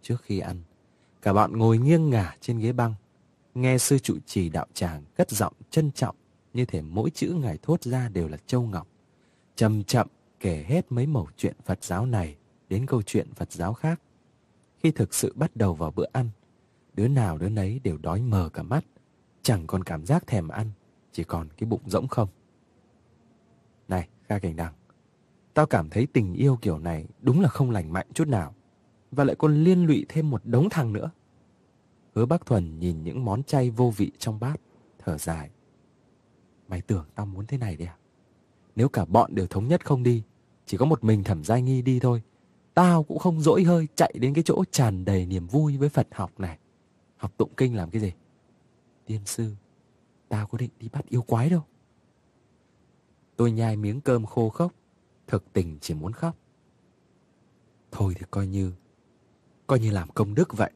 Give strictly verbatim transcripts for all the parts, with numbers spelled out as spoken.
trước khi ăn, cả bọn ngồi nghiêng ngả trên ghế băng, nghe sư trụ trì đạo tràng cất giọng trân trọng, như thể mỗi chữ ngài thốt ra đều là châu ngọc, chậm chậm kể hết mấy mẩu chuyện Phật giáo này đến câu chuyện Phật giáo khác. Khi thực sự bắt đầu vào bữa ăn, đứa nào đứa nấy đều đói mờ cả mắt, chẳng còn cảm giác thèm ăn, chỉ còn cái bụng rỗng không. Này, Kha Cảnh Đằng, tao cảm thấy tình yêu kiểu này đúng là không lành mạnh chút nào, và lại còn liên lụy thêm một đống thằng nữa. Hứa Bắc Thuần nhìn những món chay vô vị trong bát, thở dài. Mày tưởng tao muốn thế này đấy à? Nếu cả bọn đều thống nhất không đi, chỉ có một mình Thẩm Giai Nghi đi thôi, tao cũng không dỗi hơi chạy đến cái chỗ tràn đầy niềm vui với Phật học này. Học tụng kinh làm cái gì? Tiên sư, tao có định đi bắt yêu quái đâu. Tôi nhai miếng cơm khô khốc, thực tình chỉ muốn khóc. Thôi thì coi như, coi như làm công đức vậy.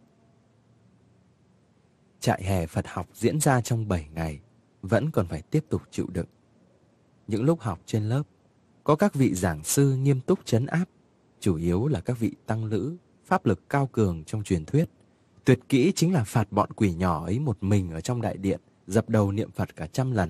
Trại hè Phật học diễn ra trong bảy ngày, vẫn còn phải tiếp tục chịu đựng. Những lúc học trên lớp, có các vị giảng sư nghiêm túc trấn áp, chủ yếu là các vị tăng lữ, pháp lực cao cường trong truyền thuyết. Tuyệt kỹ chính là phạt bọn quỷ nhỏ ấy một mình ở trong đại điện, dập đầu niệm Phật cả trăm lần.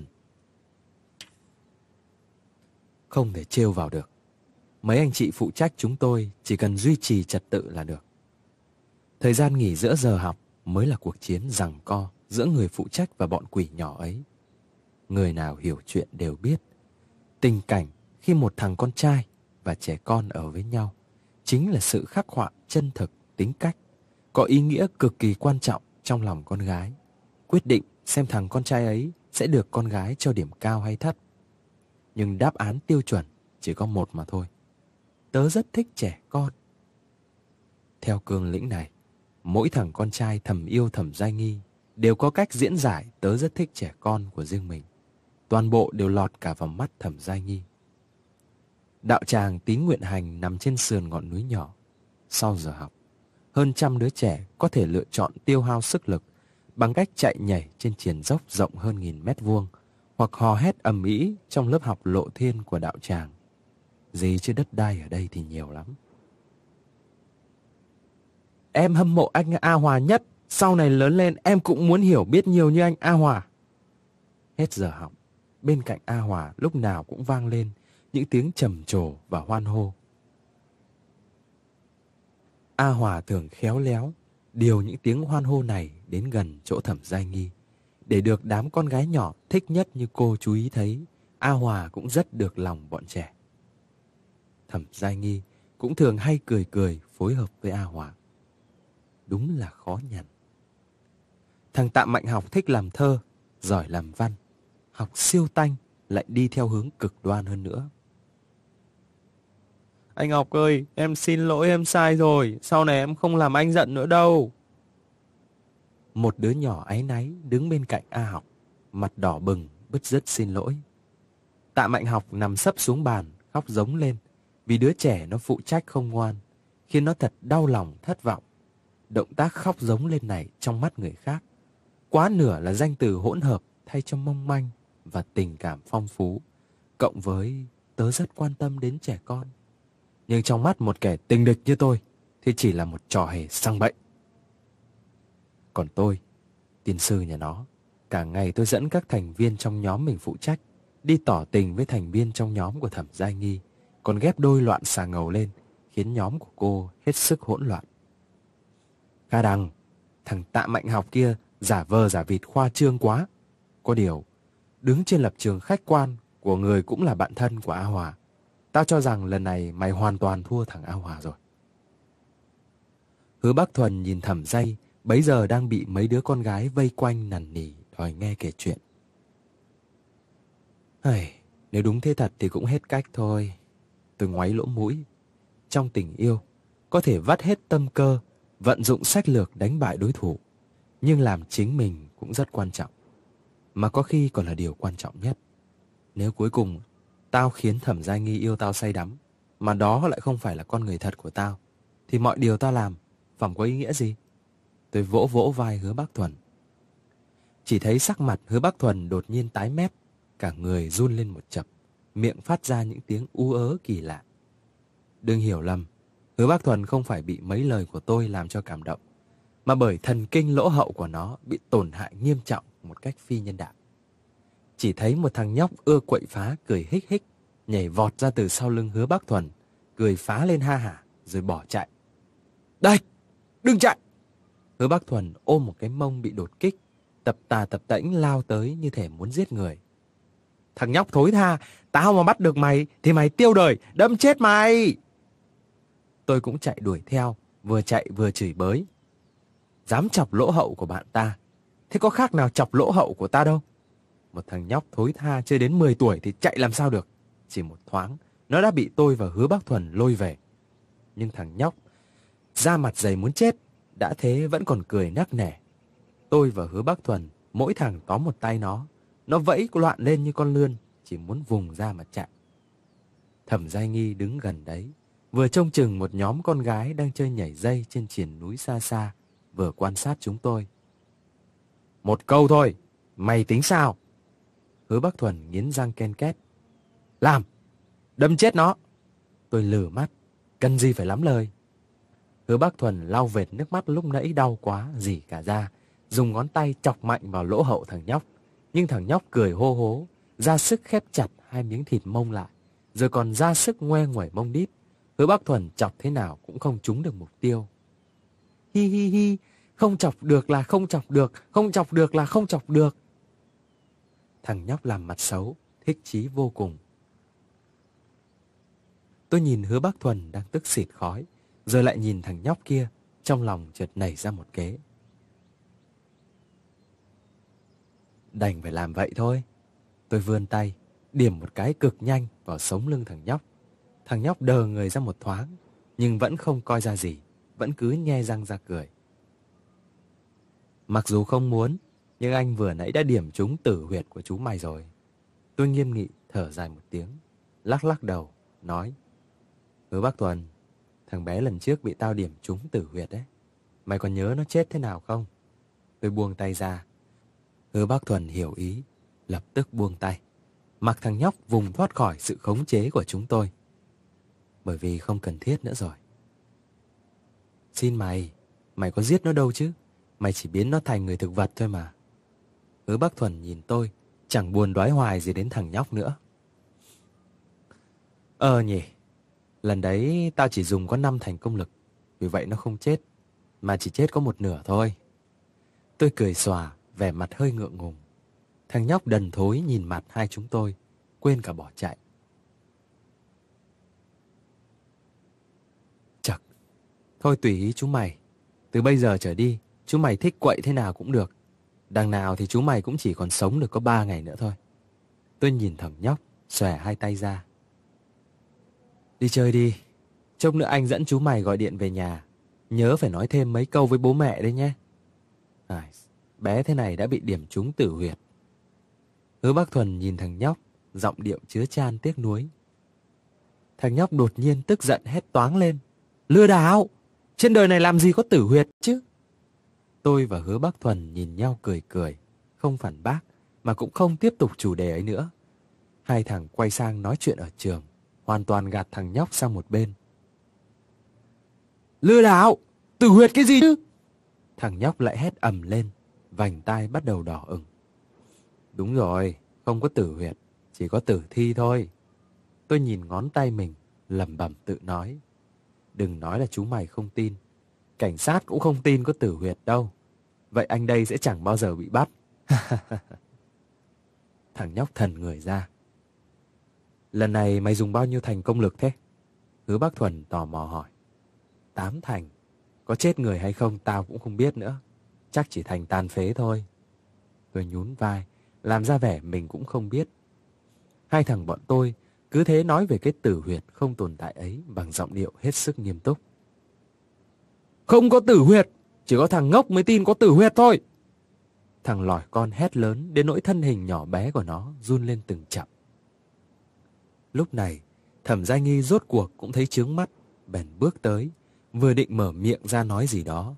Không thể trêu vào được. Mấy anh chị phụ trách chúng tôi chỉ cần duy trì trật tự là được. Thời gian nghỉ giữa giờ học mới là cuộc chiến giằng co giữa người phụ trách và bọn quỷ nhỏ ấy. Người nào hiểu chuyện đều biết, tình cảnh khi một thằng con trai và trẻ con ở với nhau chính là sự khắc họa chân thực tính cách, có ý nghĩa cực kỳ quan trọng trong lòng con gái, quyết định xem thằng con trai ấy sẽ được con gái cho điểm cao hay thấp. Nhưng đáp án tiêu chuẩn chỉ có một mà thôi: tớ rất thích trẻ con. Theo cương lĩnh này, mỗi thằng con trai thầm yêu Thẩm Giai Nghi đều có cách diễn giải tớ rất thích trẻ con của riêng mình. Toàn bộ đều lọt cả vào mắt Thẩm Giai Nghi. Đạo tràng Tín Nguyện Hành nằm trên sườn ngọn núi nhỏ. Sau giờ học, hơn trăm đứa trẻ có thể lựa chọn tiêu hao sức lực bằng cách chạy nhảy trên triền dốc rộng hơn nghìn mét vuông, hoặc hò hét ầm ĩ trong lớp học lộ thiên của đạo tràng. Gì chứ đất đai ở đây thì nhiều lắm. Em hâm mộ anh A Hòa nhất. Sau này lớn lên em cũng muốn hiểu biết nhiều như anh A Hòa. Hết giờ học, bên cạnh A Hòa lúc nào cũng vang lên những tiếng trầm trồ và hoan hô. A Hòa thường khéo léo điều những tiếng hoan hô này đến gần chỗ Thẩm Giai Nghi, để được đám con gái nhỏ thích nhất như cô chú ý thấy. A Hòa cũng rất được lòng bọn trẻ. Thẩm Giai Nghi cũng thường hay cười cười phối hợp với A Hòa. Đúng là khó nhằn. Thằng Tạ Mạnh Học thích làm thơ, giỏi làm văn, học siêu tanh, lại đi theo hướng cực đoan hơn nữa. Anh Học ơi, em xin lỗi, em sai rồi, sau này em không làm anh giận nữa đâu. Một đứa nhỏ áy náy đứng bên cạnh A Học, mặt đỏ bừng, bứt rứt xin lỗi. Tạ Mạnh Học nằm sấp xuống bàn, khóc rống lên, vì đứa trẻ nó phụ trách không ngoan, khiến nó thật đau lòng thất vọng. Động tác khóc rống lên này trong mắt người khác, quá nửa là danh từ hỗn hợp thay cho mong manh và tình cảm phong phú, cộng với tớ rất quan tâm đến trẻ con. Nhưng trong mắt một kẻ tình địch như tôi thì chỉ là một trò hề sang bậy. Còn tôi, tiên sư nhà nó, cả ngày tôi dẫn các thành viên trong nhóm mình phụ trách đi tỏ tình với thành viên trong nhóm của Thẩm Giai Nghi, còn ghép đôi loạn xà ngầu lên, khiến nhóm của cô hết sức hỗn loạn. Kha Đằng, thằng Tạ Mạnh Học kia giả vờ giả vịt khoa trương quá. Có điều, đứng trên lập trường khách quan của người cũng là bạn thân của A Hòa, tao cho rằng lần này mày hoàn toàn thua thằng A Hòa rồi. Hứa Bắc Thuần nhìn Thẩm Giai bấy giờ đang bị mấy đứa con gái vây quanh nằn nỉ đòi nghe kể chuyện. Hây, nếu đúng thế thật thì cũng hết cách thôi. Tôi ngoáy lỗ mũi. Trong tình yêu, có thể vắt hết tâm cơ, vận dụng sách lược đánh bại đối thủ, nhưng làm chính mình cũng rất quan trọng, mà có khi còn là điều quan trọng nhất. Nếu cuối cùng tao khiến Thẩm Giai Nghi yêu tao say đắm, mà đó lại không phải là con người thật của tao, thì mọi điều tao làm phỏng có ý nghĩa gì? Tôi vỗ vỗ vai Hứa Bắc Thuần. Chỉ thấy sắc mặt Hứa Bắc Thuần đột nhiên tái mét, cả người run lên một chập, miệng phát ra những tiếng ú ớ kỳ lạ. Đừng hiểu lầm, Hứa Bác Thuần không phải bị mấy lời của tôi làm cho cảm động, mà bởi thần kinh lỗ hậu của nó bị tổn hại nghiêm trọng một cách phi nhân đạo. Chỉ thấy một thằng nhóc ưa quậy phá cười hích hích, nhảy vọt ra từ sau lưng Hứa Bác Thuần, cười phá lên ha hả rồi bỏ chạy. Đây, đừng chạy! Hứa Bác Thuần ôm một cái mông bị đột kích, tập tà tập tễnh lao tới như thể muốn giết người. Thằng nhóc thối tha, tao mà bắt được mày thì mày tiêu đời, đâm chết mày! Tôi cũng chạy đuổi theo, vừa chạy vừa chửi bới. Dám chọc lỗ hậu của bạn ta, thế có khác nào chọc lỗ hậu của ta đâu. Một thằng nhóc thối tha chưa đến mười tuổi thì chạy làm sao được. Chỉ một thoáng, nó đã bị tôi và Hứa Bác Thuần lôi về. Nhưng thằng nhóc, da mặt dày muốn chết, đã thế vẫn còn cười nắc nẻ. Tôi và Hứa Bác Thuần, mỗi thằng tóm một tay nó. Nó vẫy loạn lên như con lươn, chỉ muốn vùng ra mà chạy. Thẩm Giai Nghi đứng gần đấy, vừa trông chừng một nhóm con gái đang chơi nhảy dây trên triền núi xa xa, vừa quan sát chúng tôi. Một câu thôi, mày tính sao? Hứa Bác Thuần nghiến răng ken két. Làm, đâm chết nó. Tôi lử mắt, cần gì phải lắm lời. Hứa Bác Thuần lau vệt nước mắt lúc nãy đau quá, rỉ cả ra, dùng ngón tay chọc mạnh vào lỗ hậu thằng nhóc. Nhưng thằng nhóc cười hô hố, ra sức khép chặt hai miếng thịt mông lại, rồi còn ra sức ngoe nguẩy mông đít. Hứa Bác Thuần chọc thế nào cũng không trúng được mục tiêu. Hi hi hi, không chọc được là không chọc được, không chọc được là không chọc được. Thằng nhóc làm mặt xấu, thích chí vô cùng. Tôi nhìn Hứa Bác Thuần đang tức xịt khói, rồi lại nhìn thằng nhóc kia, trong lòng chợt nảy ra một kế. Đành phải làm vậy thôi. Tôi vươn tay, điểm một cái cực nhanh vào sống lưng thằng nhóc. Thằng nhóc đờ người ra một thoáng, nhưng vẫn không coi ra gì, vẫn cứ nhe răng ra cười. Mặc dù không muốn, nhưng anh vừa nãy đã điểm trúng tử huyệt của chú mày rồi. Tôi nghiêm nghị thở dài một tiếng, lắc lắc đầu, nói. Hứa Bác Thuần, thằng bé lần trước bị tao điểm trúng tử huyệt đấy. Mày còn nhớ nó chết thế nào không? Tôi buông tay ra. Hứa Bác Thuần hiểu ý, lập tức buông tay, mặc thằng nhóc vùng thoát khỏi sự khống chế của chúng tôi. Bởi vì không cần thiết nữa rồi. Xin mày, mày có giết nó đâu chứ. Mày chỉ biến nó thành người thực vật thôi mà. Hứa Bác Thuần nhìn tôi, chẳng buồn đoái hoài gì đến thằng nhóc nữa. Ờ nhỉ, lần đấy tao chỉ dùng có năm thành công lực, vì vậy nó không chết, mà chỉ chết có một nửa thôi. Tôi cười xòa, vẻ mặt hơi ngượng ngùng. Thằng nhóc đần thối nhìn mặt hai chúng tôi, quên cả bỏ chạy. Chật, thôi tùy ý chú mày. Từ bây giờ trở đi, chú mày thích quậy thế nào cũng được. Đằng nào thì chú mày cũng chỉ còn sống được có ba ngày nữa thôi. Tôi nhìn thằng nhóc, xòe hai tay ra. Đi chơi đi. Chốc nữa anh dẫn chú mày gọi điện về nhà. Nhớ phải nói thêm mấy câu với bố mẹ đấy nhé. À, bé thế này đã bị điểm trúng tử huyệt. Hứa Bác Thuần nhìn thằng nhóc, giọng điệu chứa chan tiếc nuối. Thằng nhóc đột nhiên tức giận hét toáng lên. Lừa đảo! Trên đời này làm gì có tử huyệt chứ? Tôi và Hứa Bác Thuần nhìn nhau cười cười, không phản bác, mà cũng không tiếp tục chủ đề ấy nữa. Hai thằng quay sang nói chuyện ở trường, hoàn toàn gạt thằng nhóc sang một bên. Lừa đảo! Tử huyệt cái gì chứ? Thằng nhóc lại hét ầm lên, vành tai bắt đầu đỏ ửng. Đúng rồi, không có tử huyệt, chỉ có tử thi thôi. Tôi nhìn ngón tay mình, lẩm bẩm tự nói. Đừng nói là chú mày không tin. Cảnh sát cũng không tin có tử huyệt đâu. Vậy anh đây sẽ chẳng bao giờ bị bắt. Thằng nhóc thần người ra. Lần này mày dùng bao nhiêu thành công lực thế? Hứa Bác Thuần tò mò hỏi. Tám thành. Có chết người hay không tao cũng không biết nữa. Chắc chỉ thành tàn phế thôi. Tôi nhún vai, làm ra vẻ mình cũng không biết. Hai thằng bọn tôi cứ thế nói về cái tử huyệt không tồn tại ấy bằng giọng điệu hết sức nghiêm túc. Không có tử huyệt, chỉ có thằng ngốc mới tin có tử huyệt thôi. Thằng lỏi con hét lớn đến nỗi thân hình nhỏ bé của nó run lên từng chậm. Lúc này, Thẩm Giai Nghi rốt cuộc cũng thấy chướng mắt, bèn bước tới, vừa định mở miệng ra nói gì đó.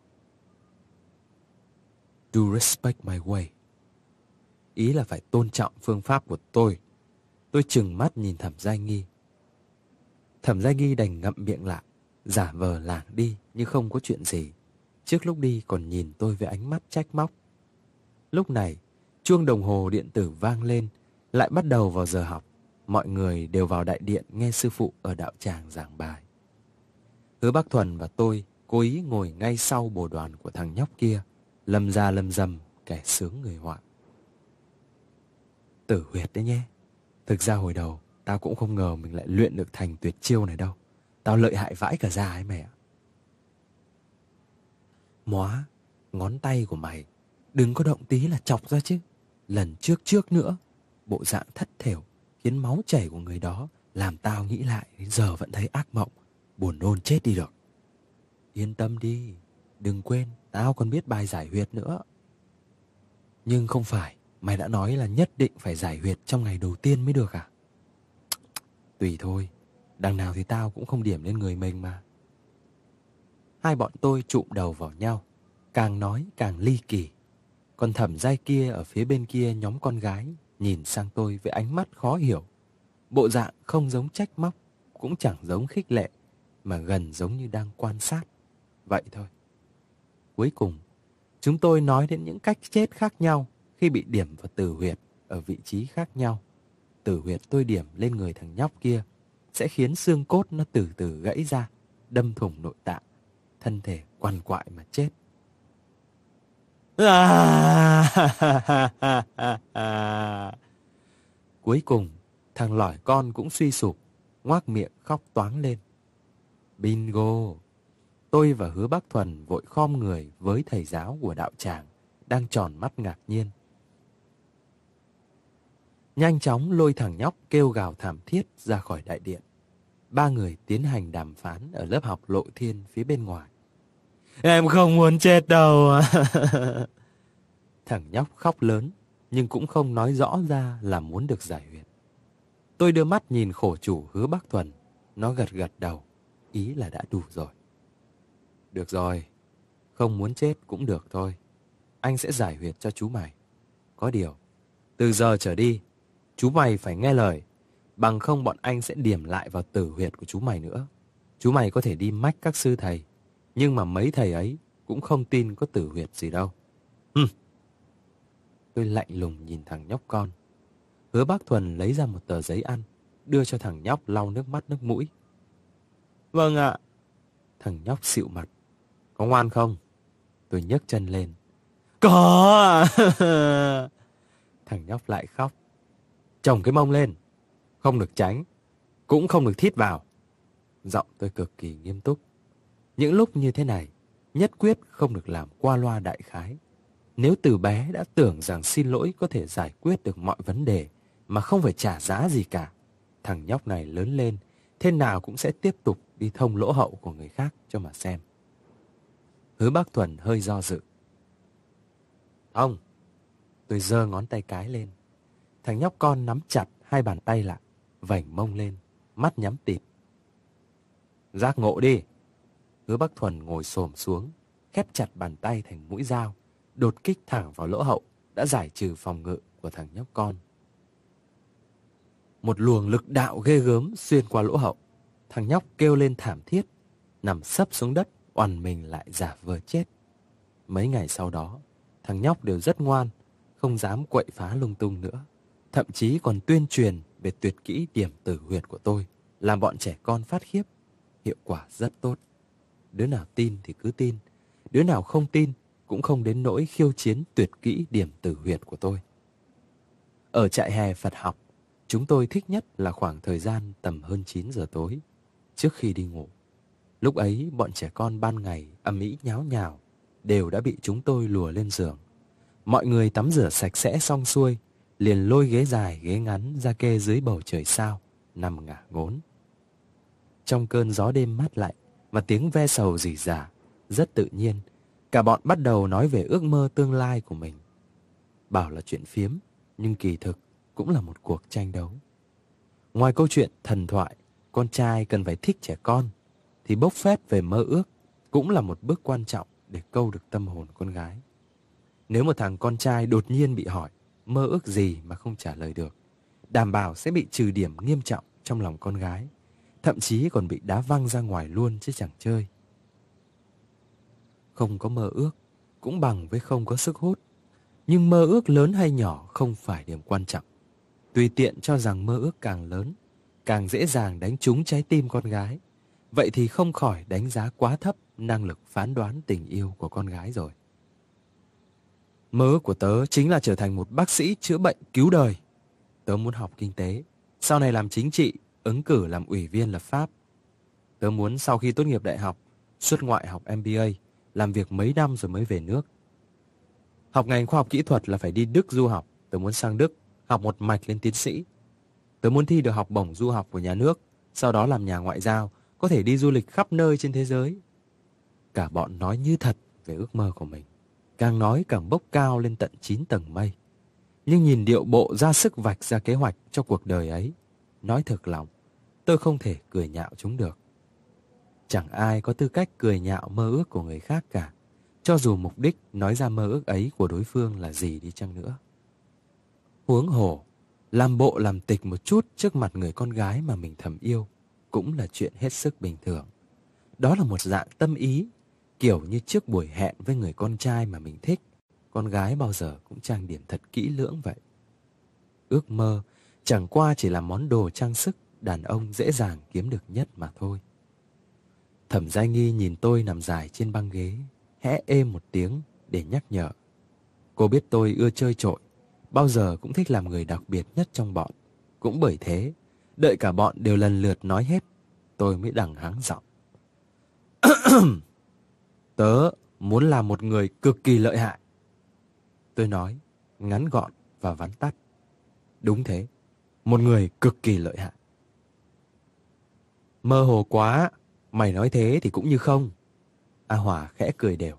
Do respect my way. Ý là phải tôn trọng phương pháp của tôi. Tôi trừng mắt nhìn Thẩm Giai Nghi. Thẩm Giai Nghi đành ngậm miệng lại, giả vờ lảng đi như không có chuyện gì. Trước lúc đi còn nhìn tôi với ánh mắt trách móc. Lúc này, chuông đồng hồ điện tử vang lên, lại bắt đầu vào giờ học. Mọi người đều vào đại điện nghe sư phụ ở đạo tràng giảng bài. Hứa Bác Thuần và tôi cố ý ngồi ngay sau bồ đoàn của thằng nhóc kia, lầm ra lầm rầm kẻ sướng người họa. Tử huyệt đấy nhé. Thực ra hồi đầu tao cũng không ngờ mình lại luyện được thành tuyệt chiêu này đâu. Tao lợi hại vãi cả ra ấy mẹ. Móa, ngón tay của mày đừng có động tí là chọc ra chứ. Lần trước trước nữa, bộ dạng thất thểu khiến máu chảy của người đó làm tao nghĩ lại đến giờ vẫn thấy ác mộng, buồn nôn chết đi được. Yên tâm đi, đừng quên tao còn biết bài giải huyệt nữa. Nhưng không phải mày đã nói là nhất định phải giải huyệt trong ngày đầu tiên mới được à? Tùy thôi, đằng nào thì tao cũng không điểm lên người mình mà. Hai bọn tôi chụm đầu vào nhau, càng nói càng ly kỳ. Còn Thẩm Giai kia ở phía bên kia nhóm con gái nhìn sang tôi với ánh mắt khó hiểu. Bộ dạng không giống trách móc, cũng chẳng giống khích lệ, mà gần giống như đang quan sát. Vậy thôi. Cuối cùng, chúng tôi nói đến những cách chết khác nhau khi bị điểm vào tử huyệt ở vị trí khác nhau. Tử huyệt tôi điểm lên người thằng nhóc kia sẽ khiến xương cốt nó từ từ gãy ra, đâm thủng nội tạng, thân thể quằn quại mà chết. Cuối cùng, thằng lỏi con cũng suy sụp, ngoác miệng khóc toáng lên. Bingo! Tôi và Hứa Bác Thuần vội khom người với thầy giáo của đạo tràng, đang tròn mắt ngạc nhiên. Nhanh chóng lôi thằng nhóc kêu gào thảm thiết ra khỏi đại điện. Ba người tiến hành đàm phán ở lớp học Lộ Thiên phía bên ngoài. Em không muốn chết đâu. Thằng nhóc khóc lớn, nhưng cũng không nói rõ ra là muốn được giải huyệt. Tôi đưa mắt nhìn khổ chủ Hứa Bác Thuần. Nó gật gật đầu, ý là đã đủ rồi. Được rồi, không muốn chết cũng được thôi. Anh sẽ giải huyệt cho chú mày. Có điều, từ giờ trở đi, chú mày phải nghe lời. Bằng không bọn anh sẽ điểm lại vào tử huyệt của chú mày nữa. Chú mày có thể đi mách các sư thầy, nhưng mà mấy thầy ấy cũng không tin có tử huyệt gì đâu. Hừm. Tôi lạnh lùng nhìn thằng nhóc con. Hứa Bác Thuần lấy ra một tờ giấy ăn, đưa cho thằng nhóc lau nước mắt nước mũi. Vâng ạ. Thằng nhóc xịu mặt. Có ngoan không? Tôi nhấc chân lên. Có. Thằng nhóc lại khóc. Chồng cái mông lên. Không được tránh, cũng không được thít vào. Giọng tôi cực kỳ nghiêm túc. Những lúc như thế này, nhất quyết không được làm qua loa đại khái. Nếu từ bé đã tưởng rằng xin lỗi có thể giải quyết được mọi vấn đề mà không phải trả giá gì cả, thằng nhóc này lớn lên, thế nào cũng sẽ tiếp tục đi thông lỗ hậu của người khác cho mà xem. Hứa Bác Thuần hơi do dự. Ông, tôi giơ ngón tay cái lên. Thằng nhóc con nắm chặt hai bàn tay lại, vảnh mông lên, mắt nhắm tịt. Giác ngộ đi. Hứa Bác Thuần ngồi xổm xuống, khép chặt bàn tay thành mũi dao, đột kích thẳng vào lỗ hậu đã giải trừ phòng ngự của thằng nhóc con. Một luồng lực đạo ghê gớm xuyên qua lỗ hậu. Thằng nhóc kêu lên thảm thiết, nằm sấp xuống đất, oằn mình lại giả vờ chết. Mấy ngày sau đó, thằng nhóc đều rất ngoan, không dám quậy phá lung tung nữa. Thậm chí còn tuyên truyền về tuyệt kỹ điểm tử huyệt của tôi, làm bọn trẻ con phát khiếp. Hiệu quả rất tốt. Đứa nào tin thì cứ tin, đứa nào không tin cũng không đến nỗi khiêu chiến tuyệt kỹ điểm tử huyệt của tôi. Ở trại hè Phật học, chúng tôi thích nhất là khoảng thời gian tầm hơn chín giờ tối, trước khi đi ngủ. Lúc ấy bọn trẻ con ban ngày ầm ĩ nháo nhào đều đã bị chúng tôi lùa lên giường. Mọi người tắm rửa sạch sẽ xong xuôi, liền lôi ghế dài ghế ngắn ra kê dưới bầu trời sao, nằm ngả ngốn. Trong cơn gió đêm mát lạnh và tiếng ve sầu rỉ rả, rất tự nhiên, cả bọn bắt đầu nói về ước mơ tương lai của mình. Bảo là chuyện phiếm, nhưng kỳ thực cũng là một cuộc tranh đấu. Ngoài câu chuyện thần thoại, con trai cần phải thích trẻ con, thì bốc phét về mơ ước cũng là một bước quan trọng để câu được tâm hồn con gái. Nếu một thằng con trai đột nhiên bị hỏi mơ ước gì mà không trả lời được, đảm bảo sẽ bị trừ điểm nghiêm trọng trong lòng con gái. thậm chí còn bị đá văng ra ngoài luôn chứ chẳng chơi. Không có mơ ước cũng bằng với không có sức hút. Nhưng mơ ước lớn hay nhỏ không phải điểm quan trọng. Tùy tiện cho rằng mơ ước càng lớn, càng dễ dàng đánh trúng trái tim con gái. Vậy thì không khỏi đánh giá quá thấp năng lực phán đoán tình yêu của con gái rồi. Mơ ước của tớ chính là trở thành một bác sĩ chữa bệnh cứu đời. Tớ muốn học kinh tế, sau này làm chính trị, ứng cử làm ủy viên lập pháp. Tớ muốn sau khi tốt nghiệp đại học, xuất ngoại học em bê a, làm việc mấy năm rồi mới về nước. Học ngành khoa học kỹ thuật là phải đi Đức du học. Tớ muốn sang Đức, học một mạch lên tiến sĩ. Tớ muốn thi được học bổng du học của nhà nước, sau đó làm nhà ngoại giao, có thể đi du lịch khắp nơi trên thế giới. Cả bọn nói như thật về ước mơ của mình, càng nói càng bốc cao lên tận chín tầng mây. Nhưng nhìn điệu bộ ra sức vạch ra kế hoạch cho cuộc đời ấy, nói thực lòng, tôi không thể cười nhạo chúng được. Chẳng ai có tư cách cười nhạo mơ ước của người khác cả, cho dù mục đích nói ra mơ ước ấy của đối phương là gì đi chăng nữa. Huống hồ, làm bộ làm tịch một chút trước mặt người con gái mà mình thầm yêu cũng là chuyện hết sức bình thường. Đó là một dạng tâm ý, kiểu như trước buổi hẹn với người con trai mà mình thích, con gái bao giờ cũng trang điểm thật kỹ lưỡng vậy. Ước mơ chẳng qua chỉ là món đồ trang sức đàn ông dễ dàng kiếm được nhất mà thôi. Thẩm Giai Nghi nhìn tôi nằm dài trên băng ghế, hẽ êm một tiếng để nhắc nhở. Cô biết tôi ưa chơi trội, bao giờ cũng thích làm người đặc biệt nhất trong bọn. Cũng bởi thế, đợi cả bọn đều lần lượt nói hết, tôi mới đằng hắng giọng. Tớ muốn làm một người cực kỳ lợi hại. Tôi nói, ngắn gọn và vắn tắt. Đúng thế, một người cực kỳ lợi hại. Mơ hồ quá, mày nói thế thì cũng như không. A Hòa khẽ cười đều.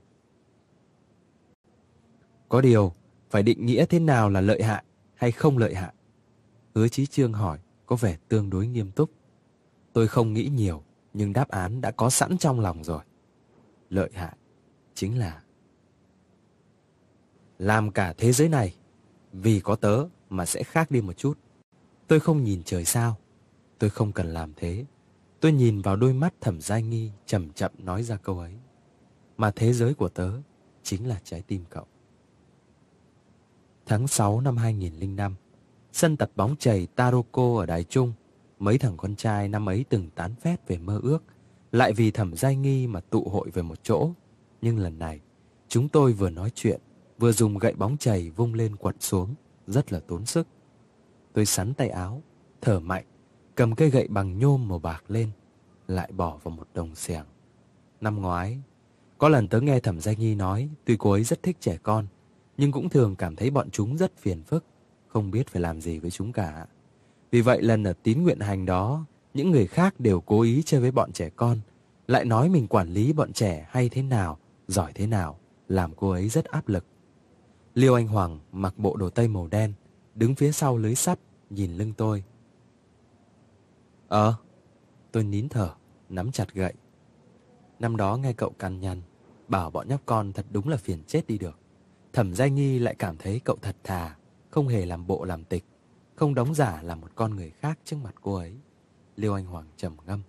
Có điều, phải định nghĩa thế nào là lợi hại hay không lợi hại? Hứa Chí Trương hỏi, có vẻ tương đối nghiêm túc. Tôi không nghĩ nhiều, nhưng đáp án đã có sẵn trong lòng rồi. Lợi hại chính là làm cả thế giới này vì có tớ mà sẽ khác đi một chút. Tôi không nhìn trời sao, tôi không cần làm thế. Tôi nhìn vào đôi mắt Thẩm Giai Nghi, chậm chậm nói ra câu ấy. Mà thế giới của tớ chính là trái tim cậu. Tháng sáu năm hai nghìn lẻ năm, sân tập bóng chày Taroko ở Đài Trung, mấy thằng con trai năm ấy từng tán phét về mơ ước, lại vì Thẩm Giai Nghi mà tụ hội về một chỗ. Nhưng lần này, chúng tôi vừa nói chuyện, vừa dùng gậy bóng chày vung lên quật xuống, rất là tốn sức. Tôi xắn tay áo, thở mạnh, cầm cây gậy bằng nhôm màu bạc lên, lại bỏ vào một đồng xẻng. Năm ngoái, có lần tớ nghe Thẩm Giai Nghi nói, tuy cô ấy rất thích trẻ con, nhưng cũng thường cảm thấy bọn chúng rất phiền phức, không biết phải làm gì với chúng cả. Vì vậy lần ở tín nguyện hành đó, những người khác đều cố ý chơi với bọn trẻ con, lại nói mình quản lý bọn trẻ hay thế nào, giỏi thế nào, làm cô ấy rất áp lực. Liêu Anh Hoàng mặc bộ đồ tây màu đen, đứng phía sau lưới sắt, nhìn lưng tôi. Ờ, tôi nín thở, nắm chặt gậy. Năm đó nghe cậu cằn nhằn, bảo bọn nhóc con thật đúng là phiền chết đi được. Thẩm Giai Nghi lại cảm thấy cậu thật thà, không hề làm bộ làm tịch, không đóng giả là một con người khác trước mặt cô ấy. Liêu Anh Hoàng trầm ngâm.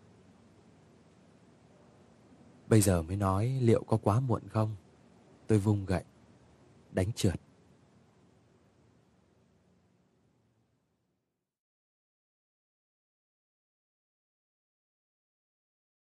Bây giờ mới nói liệu có quá muộn không? Tôi vung gậy, đánh trượt.